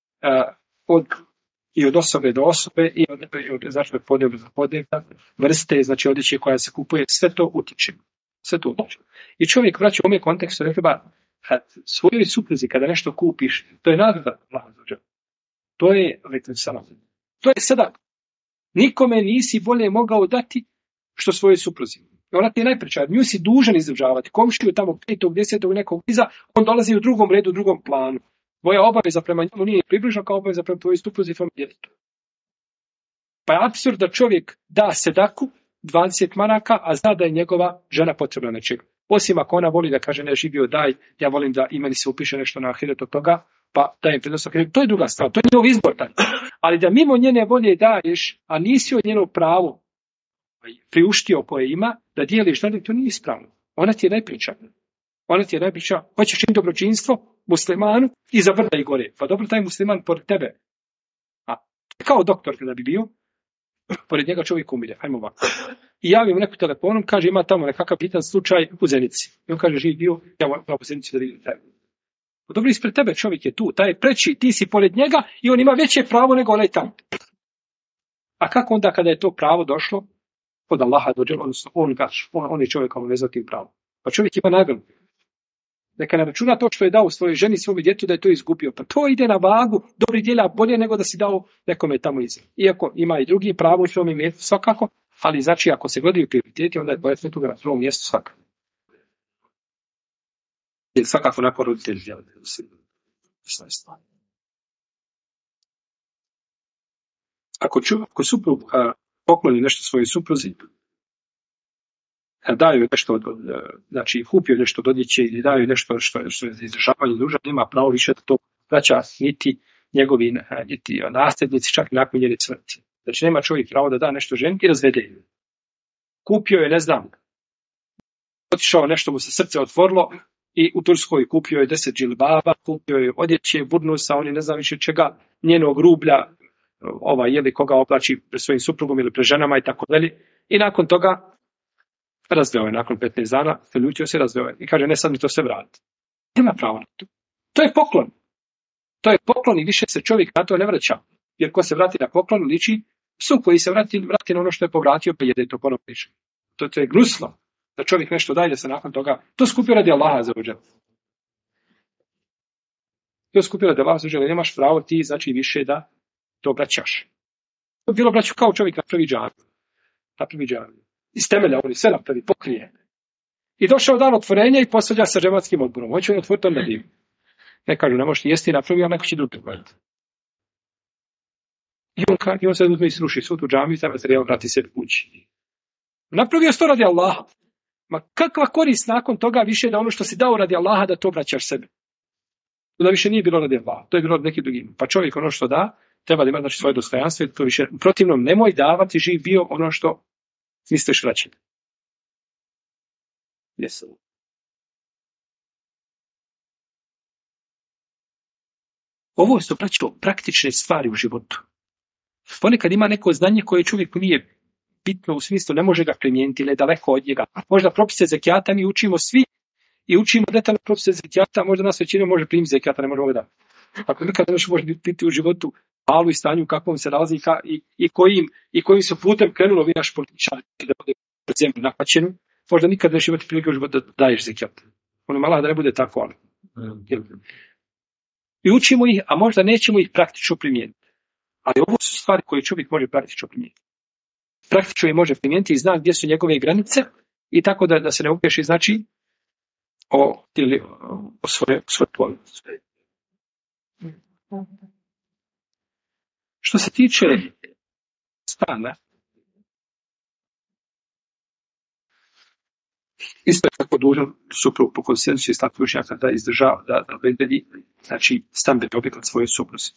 od osobe do osobe i od znači podneblja za podneblja, vrste, znači odjeće koja se kupuje, sve to utječe. I čovjek vraća u ovom kontekstu, ne treba svojoj supruzi kada nešto kupiš, to je nagrada Allaha. To je sada. Nikome nisi bolje mogao dati što svojoj supruzi. Ona ti je najpreća. Nju si dužan izdržavati. Komšiju tamo 5., 10. nekog iza, on dolazi u drugom redu, u drugom planu. Tvoja obaveza prema njemu nije približna kao obaveza prema tvojoj supruzi i tvojom djetetu. Pa je apsurd da čovjek da sedaku 20 maraka, a zna da je njegova žena potrebna nečega. Osim ako ona voli da kaže ne živio daj, ja volim da i meni se upiše nešto na ahiret od toga, pa dajem prednost. To je druga stvar, to je njegov izbor. Ali da mimo njene volje daješ, a nisi od njeno pravo priuštio koje ima, da dijeliš, to nije ispravno. Ona ti je najpriča. Hoćeš činiti dobročinstvo muslimanu i zavrda i gore. Pa dobro, taj musliman pored tebe. Kao doktor kada bi bio, pored njega čovjek umire, hajmo ovako. I javi mu neku telefonom, kaže ima tamo nekakav pitan slučaj u Zenici. I on kaže živ bio, ja moram u Zenici da vidim tebe. Dobro, ispred tebe čovjek je tu, taj je preći, ti si pored njega i on ima veće pravo nego onaj tamo. A kako onda kada je to pravo došlo od Allaha, odnosno on je čovjekom uvezao tim pravom. Pa čovjek ima nagradu. Neka ne računa to što je dao svojoj ženi, svome djetu da je to izgubio. Pa to ide na vagu dobrih djela bolje nego da si dao nekome tamo iza. Iako ima i drugi pravo u svome mjestu svakako, ali znači ako se gledaju prioriteti, onda je tvoje svetuga na prvom mjestu svakako. Jer svakako nakon roditelji djelati. Ako suprug pokloni nešto svojoj supruzi, daju nešto, znači kupio nešto od odjeće ili daju nešto što je za izdržavanje duža, nema pravo više da to vraća niti njegovi niti nasljednici, čak i nakon njene smrti. Znači nema čovjek pravo da da nešto ženi i razvede ju. Kupio je, ne znam, otišao, nešto mu se srce otvorilo i u Turskoj kupio je 10 džilbaba, kupio je odjeće, burnusa, oni ne znam više čega, njenog rublja, jeli koga oblači pred svojim suprugom ili pred ženama i tako dalje. I nakon toga razveo je, nakon 15 dana, ljutio se, razveo je. I kaže, ne, sad mi to sve vrati. Nema pravo na to. To je poklon. To je poklon i više se čovjek na to ne vraća. Jer ko se vrati na poklon, liči psu koji se vrati na ono što je povratio, pa jede to ponovno liči. To je gnusno. Da čovjek nešto daje, da se nakon toga to skupio radi Allaha za uđe. To skupio radi Allaha za uđe, nemaš pravo ti, znači više da to vraćaš. To bilo braću kao čovjek napravi džamiju. Iz temelja oni sve napravi, pokrije. I došao dan otvorenja i posvađa sa džematskim odborom. Hoće on otvoriti, on ne divi. Ne kažu, ne možeš ti jesti napravi, ali neko će drugi gledati. I on se uzme i sruši svu tu džamiju i taj materijal vrati se kući. Napravio to radi Allaha. Ma kakva korist nakon toga više da ono što si dao radi Allaha da to vraćaš sebe. Da više nije bilo radi Allaha. To je bilo od nekih drugih. Pa čovjek ono što da, treba da ima znači svoje dostojanstvo i to više. U protivnom, nemoj davati živ bio ono što misliš vraćati. Jesu. Ovo su praktične stvari u životu. Ponekad ima neko znanje koje čovjeku nije bitno u smislu, ne može ga primijeniti ili je daleko od njega. Možda propise zekijata mi učimo svi i učimo detaljno propise zekijata, možda nas većina može primiti zekijata, ne možemo da. Ako nikad ne može biti u životu halu i stanju u kakvom se nalazi i kojim se putem krenulo vi naš političar da bude zemlju napaćenu, možda nikad neće imati prilike u životu da daješ zekijat. Ono malo da ne bude tako, ali. I učimo ih, a možda nećemo ih praktično primijeniti. Ali ovo su stvari koje čovjek može praktično primijeniti. Praktično je može primijeniti i zna gdje su njegove granice i tako da se ne upješi, znači, o svoje plovi. Što se tiče stana, isto je tako dužan suprug po konsenzusu islamskih učenjaka da izdržava, da obezbedi, znači, stambeni objekat svoje supruzi.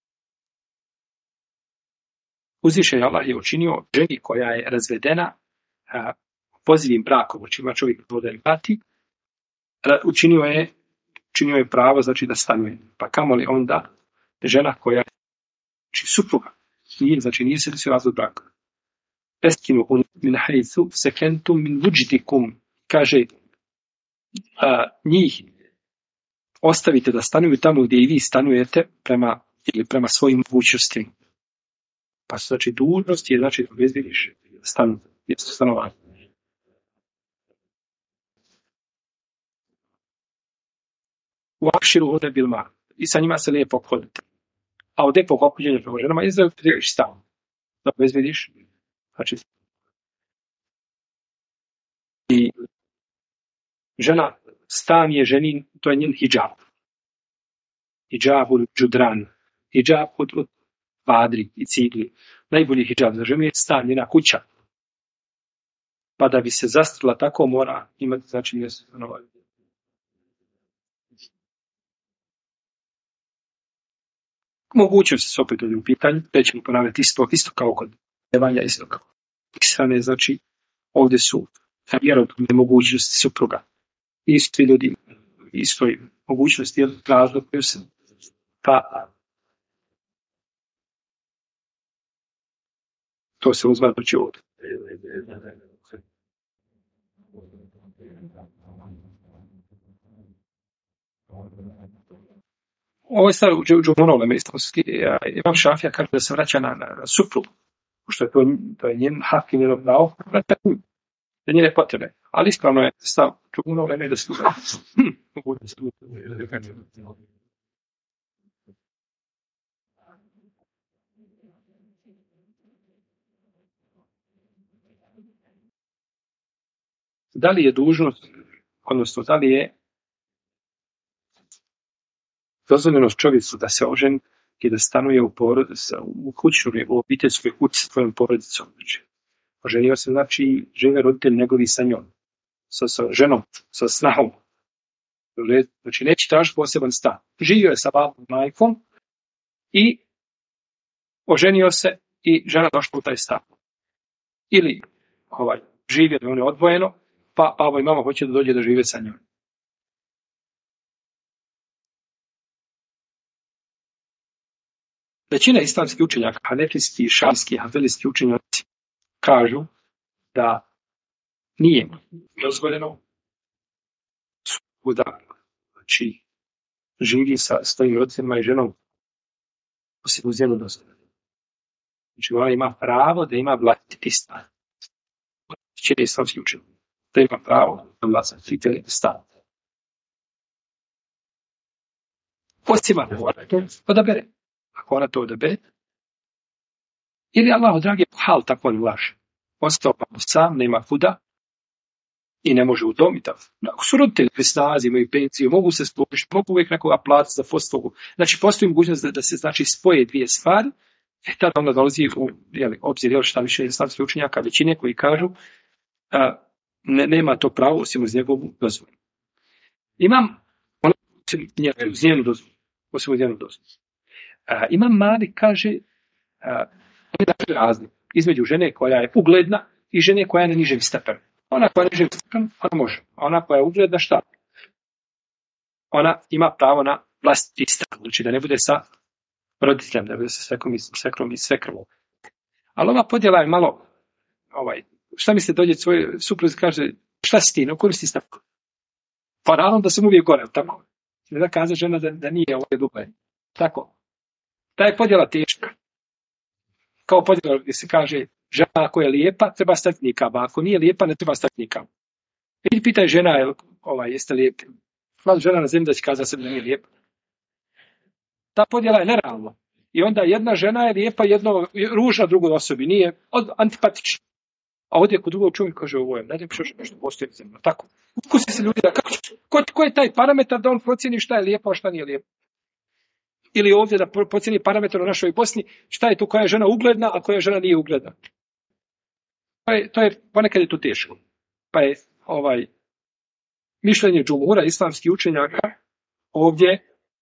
Uzvišeni Allah je učinio ženi koja je razvedena pozivim brakom, znači ima čovjek da je vrati, učinio je pravo, znači da stanuje. Pa kamoli onda žena koja je znači supruga, nije se desio razvod braka. Eskinu min hajthu sekentum min vujdikum, kaže njih ostavite da stanuju tamo gdje i vi stanujete prema svojim mogućnostima. Pa znači dužnost je znači da obezbediš mjesto stanovanja. U akširu ode bilma i sa njima se lijepo obhoditi. A od lijepog ophođenja prema ženama je da obezbediš stan. Da obezbediš, znači i žena, stan je ženin, to je njen hijab. Hijab u džudran. Hijab od vadri i cigli. Najbolji hijab za ženu je stan, njena kuća. Pa da bi se zastrla tako mora imati, znači, mjesto stanovanja. Mogućnost se opet ovdje u pitanju, da ćemo ponavljati isto kao kod devanja, isto kao strane, znači, ovdje su vjerodobne mogućnosti supruga. Isti ljudi, istoj mogućnosti, razlog, pa To se uzme doći ovdje. Ovo je stvar u džumhurove islamski. Imam Šafija kaže da se vraća na suprugu, pošto je to je njen hak i njeno pravo, da njene potrebe. Ali ispravno je stav džumhurove ne da se da li je dužnost, odnosno da li je dozvoljeno čovjeku da se oženi i da stanuje u kućnoj, u obiteljskoj kući sa svojom porodicom. Znači, oženio se, znači, žive roditelj njegovi sa njom, sa ženom, sa snahom. Znači, neće tražiti poseban stan. Živio je sa babom, majkom i oženio se i žena došla u taj stan. Ili živio da on je odvojeno, pa babo i mama hoće da dođe da žive sa njom. Većina islamskih učenjaka, hanefijski, šamski, hanbelijski učenjaci kažu da nije dozvoljeno da znači, živi sa svojim roditeljima i ženom osim uz jednu dozvoljenu. Znači ona ima pravo da ima vlastiti stan. Većina islamskih učenjaka da ima pravo da vlastiti stan. Osim ako to odabere. Ako ona to odabere, ili Allah, dragi, hal tako ne laže. Ostao pa sam, nema kuda i ne može udomiti. Ako su roditelji pri snazi, imaju penciju, mogu se splošiti, mogu uvijek nekoga platiti za poslugu. Znači, postoji mogućnost da se znači, spoje dvije stvari, tada onda dolazi u obzir šta više islamskih učenjaka, većine koji kažu nema to pravo osim uz njegovu dozvolu. Imam uz njenu dozvolu. Osim uz njenu dozvolu. Imam Malik kaže razlik između žene koja je ugledna i žene koja je na nižem stepenu. Ona koja je na nižem stepenu, ona može. A ona koja je ugledna, šta? Ona ima pravo na vlastiti stan. Znači da ne bude sa roditeljem, da ne bude sa svekrom i svekrvom. Ali ova podjela je malo, šta mi se dođe svoje supruzi kaže, šta si ti, ne koristi stan? Pa naravno da sam uvijek gore, tako? Ne da kaže žena da nije ovo dupe. Tako. Ta je podjela teška. Kao podjela gdje se kaže žena ako je lijepa, treba staviti nikab, a ako nije lijepa, ne treba staviti nikab. Ili pitaj žena, jeste lijepi? Mlada žena na zemlji da će kazati sebi da nije lijepa. Ta podjela je nerealna. I onda jedna žena je lijepa, jedno ružna drugoj osobi, nije antipatična. A ovdje kod drugog čovjeka kaže ovo je, ne znam što postoji zemlja. Tako. Ukusi se ljudi da ko je taj parametar da on procjeni šta je lijepo, a šta nije lijepo. Ili ovdje da procjeni parametar u našoj Bosni, šta je tu koja je žena ugledna, a koja žena nije ugledna. To je ponekad je to teško. Pa je mišljenje džumhura islamskih učenjaka ovdje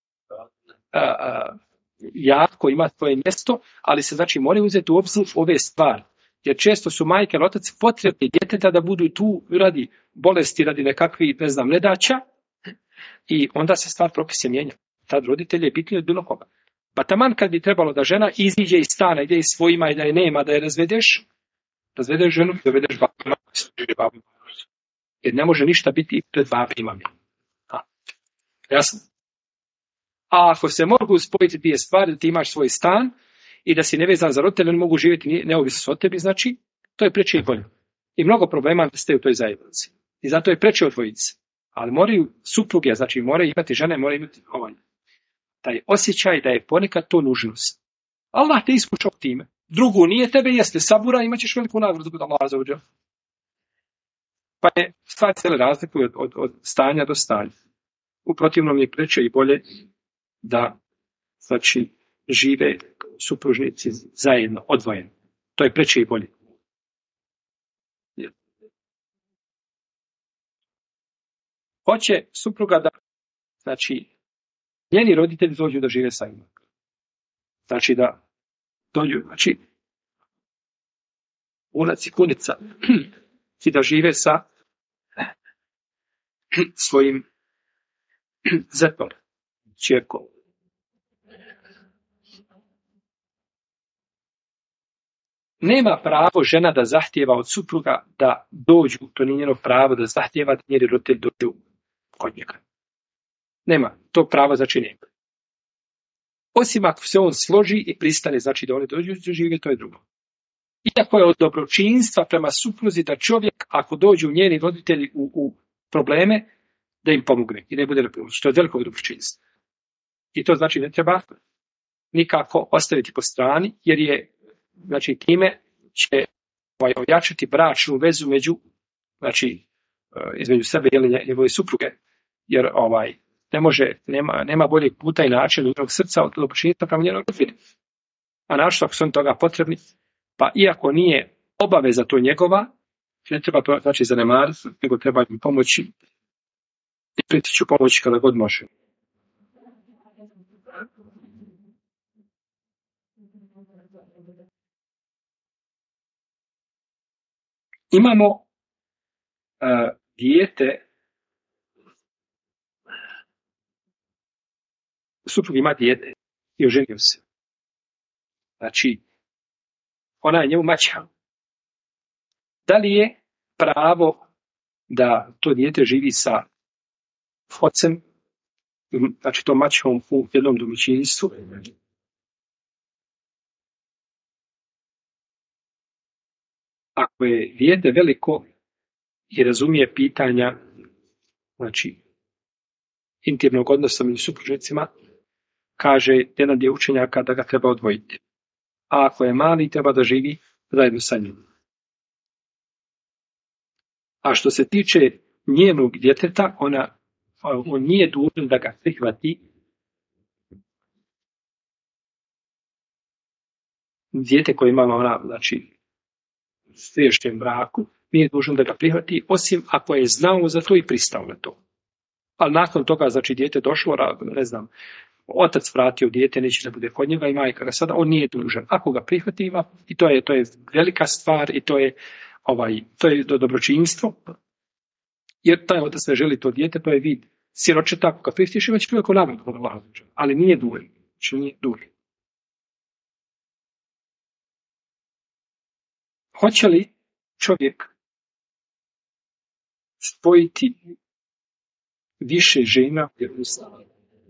jako ima svoje mjesto, ali se znači moraju uzeti u obzir ove stvari. Jer često su majke ili otac potrebni djeteta da budu tu radi bolesti, radi nekakvih, nedaća, i onda se stvar propise mijenja. Tad roditelj je bitniji od bilo koga. Pa taman kad bi trebalo da žena iziđe iz stana, ide iz svojima i da je nema, da je razvedeš ženu i dovedeš babu. Jer ne može ništa biti pred babima. Jasno? A ako se mogu spojiti dvije stvari, da ti imaš svoj stan i da si nevezan za roditelje, oni mogu živjeti neovisno od tebi, znači, to je preče i bolje. I mnogo problema ste u toj zajednici. I zato je preče odvojiti se. Ali moraju supruge, znači moraju imati žene, moraju imati taj osjećaj da je ponekad to nužnost. Allah te iskušao time. Drugu nije tebe, jeste sabura, imat ćeš veliku nagradu kod Allah azza. Pa je stvari se razlikuju od stanja do stanja. U protivnom je preče i bolje da znači žive supružnici zajedno, odvojeno. To je preče i bolje. Hoće supruga da, znači, njeni roditelji dođu da žive sa njima. Znači da dođu, znači, unac i kunica i da žive sa svojim zetom, čerkom. nema pravo žena da zahtijeva od supruga da dođu, to nije njeno pravo da zahtijeva da njeni roditelji dođu kod njega. Nema, to pravo znači nema. Osim ako se on složi i pristane, znači da oni dođu žive, to je drugo. Iako je od dobročinstva prema supruzi da čovjek, ako dođu njeni roditelji u probleme, da im pomogne i ne bude nepomoć. To je od velikog dobročinstva. I to znači ne treba nikako ostaviti po strani, jer je, znači, time će ojačati bračnu vezu između sebe i njegove supruge, jer nema boljeg puta i načina njenog srca od dobročinstva prema njenoj rodbini. A našto ako su toga potrebni, pa iako nije obaveza to njegova, ne treba to znači zanemariti, nego treba im pomoći i pritiću pomoći kada god može. Imamo dijete, suprug ima dijete i oženio se. Znači, ona je njemu maćeha. Da li je pravo da to dijete živi sa ocem, znači to maćehom u jednom domaćinstvu? Ako je dijete veliko i razumije pitanja, znači, intimnog odnosa među supružnicima, kaže jedan dio učenjaka da ga treba odvojiti. A ako je mali, treba da živi zajedno sa njim. A što se tiče njenog djeteta, on nije dužan da ga prihvati. Dijete koje ima znači, svješćem braku, nije dužan da ga prihvati, osim ako je znao za to i pristao na to. Ali nakon toga, znači, dijete došlo, ne znam, otac vratio dijete, neće da bude kod njega i majka ga sada, on nije dužan. Ako ga prihvati, ima, i to je velika stvar i to je dobročinstvo, jer taj otac ne želi to dijete, to je vid siročeta, ako ga prihvatiš, imaće priliku nagradu od Allaha, ali nije dužan. Znači nije dužan. Hoće li čovjek spojiti više žena u jednu stvar?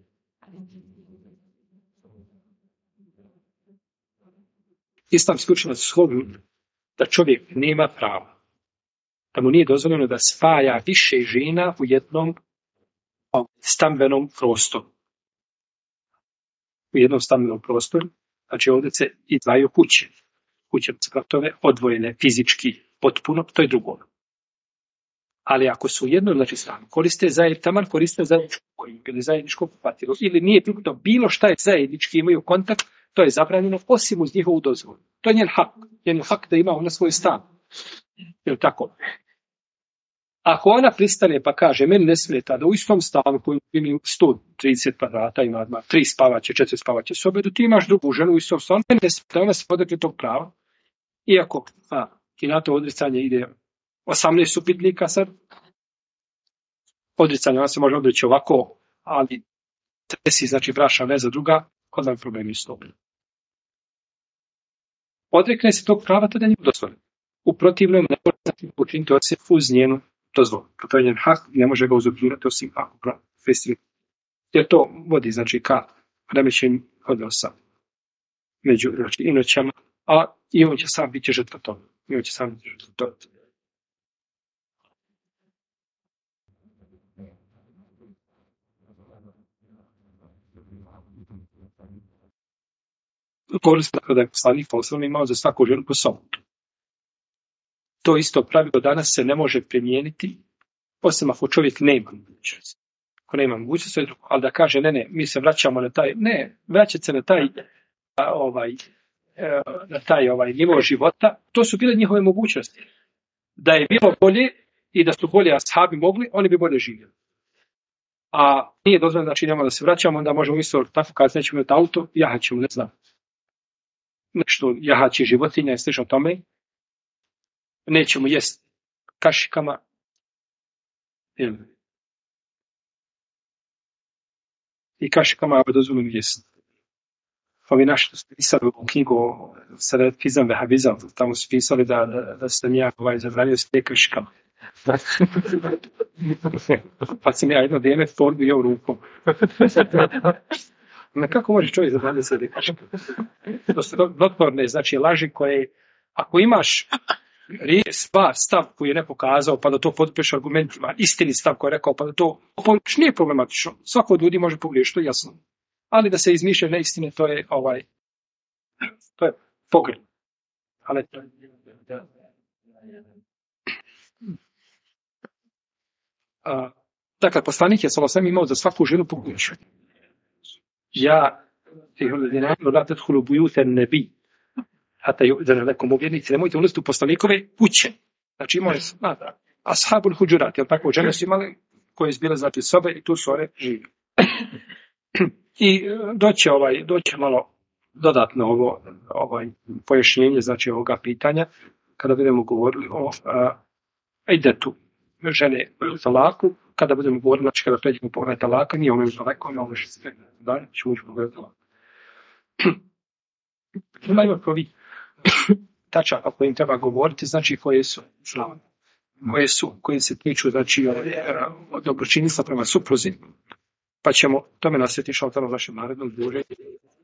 Islamski učenjaci su složni da čovjek nema prava, da mu nije dozvoljeno da spaja više žena u jednom stambenom prostoru. U jednom stambenom prostoru, znači ovdje se izdvajaju kuće. Kuće spratove odvojene fizički potpuno, to je drugo. Ali ako su u jednom, znači stanu, koriste zajedničku koju ili zajedničko kupatilo, ili nije bilo šta je zajednički, imaju kontakt, to je zabranjeno osim uz njihovu dozvolu. To je njen hak da ima ona svoj stan. Jel tako? Ako ona pristane pa kaže, meni ne smeta da u istom stanu koji ima 130 kvadrata, ima 3 spavaće, 4 spavaće sobe, da ti imaš drugu ženu u istom stanu, meni ne smeta, ona se podrekne tog prava. Iako i na to odricanje ide 18 upitnika sad, odricanje ona se može odreći ovako, ali tresi, znači bračna veza druga, kod nam problemi s tobom. Odrekne se tog prava, tada njemu dozvoljeno. U protivnom ne može učiniti osim uz njenu dozvolu. To je njen hak, ne može ga uzurpirati osim ako festival. Jer to vodi, znači, ka remećenju odnosa među inoćama, a i on će sam biti žrtva toga. Govorili smo da je poslanik poslovno imao za svaku ženu po sobu. To isto pravilo danas se ne može primijeniti, osim ako čovjek nema mogućnosti. Ako nema mogućnosti, je drugo. Ali da kaže, ne, mi se vraćamo na taj, vraćati se na taj nivo života, to su bile njihove mogućnosti. Da je bilo bolje i da su bolje ashabi mogli, oni bi bolje živjeli. A nije dozvoljeno, znači nemamo da se vraćamo, onda možemo isto tako kad nećemo imati auto, jahaćemo, ne znam, nešto jahaći životinja i slično tome, nećemo jesti kašikama, i kašikama je dozvoljeno jesti. ovi naši su pisali u knjigu Salafizam, vehabizam, tamo su pisali da sam ja zabranio s te krškama. Pa sam ja jedno vrijeme odbio rukom. Kako može čovjek zabraniti s te krškama? To su notorne, znači laži koje, ako imaš stav koji je ne pokazao, pa da to potpiš argumentima, istini stav koji je rekao, pa da to nije problematično. Svako od ljudi može pogriješiti, to je jasno. Ali da se izmišlja neistine, to je pogreb. Ali dakle, poslanik je sallallahu imao za svaku ženu pokuću. Ja la tadkhulu buyutan nabi hatta yu'zana lakum, vjernici, nemojte ulaziti u poslanikove kuće. Znači imao je ashabul huđurat, jel tako, žene su imali koje su bile znači sobe i tu su one živi. I doće malo dodatno ovo pojašnjenje znači ovoga pitanja kada budemo govorili o idetu žene u talaku, kada budemo govorili, znači kada pređemo pogled talaka, nije ono daleko, imamo još sve dalje, ću ući pogled talaka. Ima prvi tačaka koje im treba govoriti, znači koje se tiču znači dobročinstva prema supruzi, pa ćemo tome nasjeti šaltano u našem narednom druženju.